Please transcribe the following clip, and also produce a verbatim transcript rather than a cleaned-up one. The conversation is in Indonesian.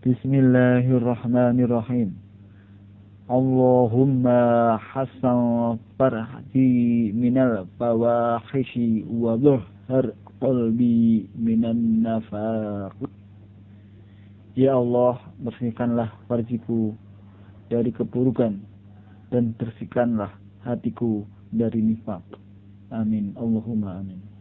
Bismillahirrahmanirrahim. Allahumma hasan farhati minal fawahishi wa dhuhar qalbi minan nafaq. Ya Allah, bersihkanlah farjiku dari keburukan dan bersihkanlah hatiku dari nifaq. Amin. Allahumma amin.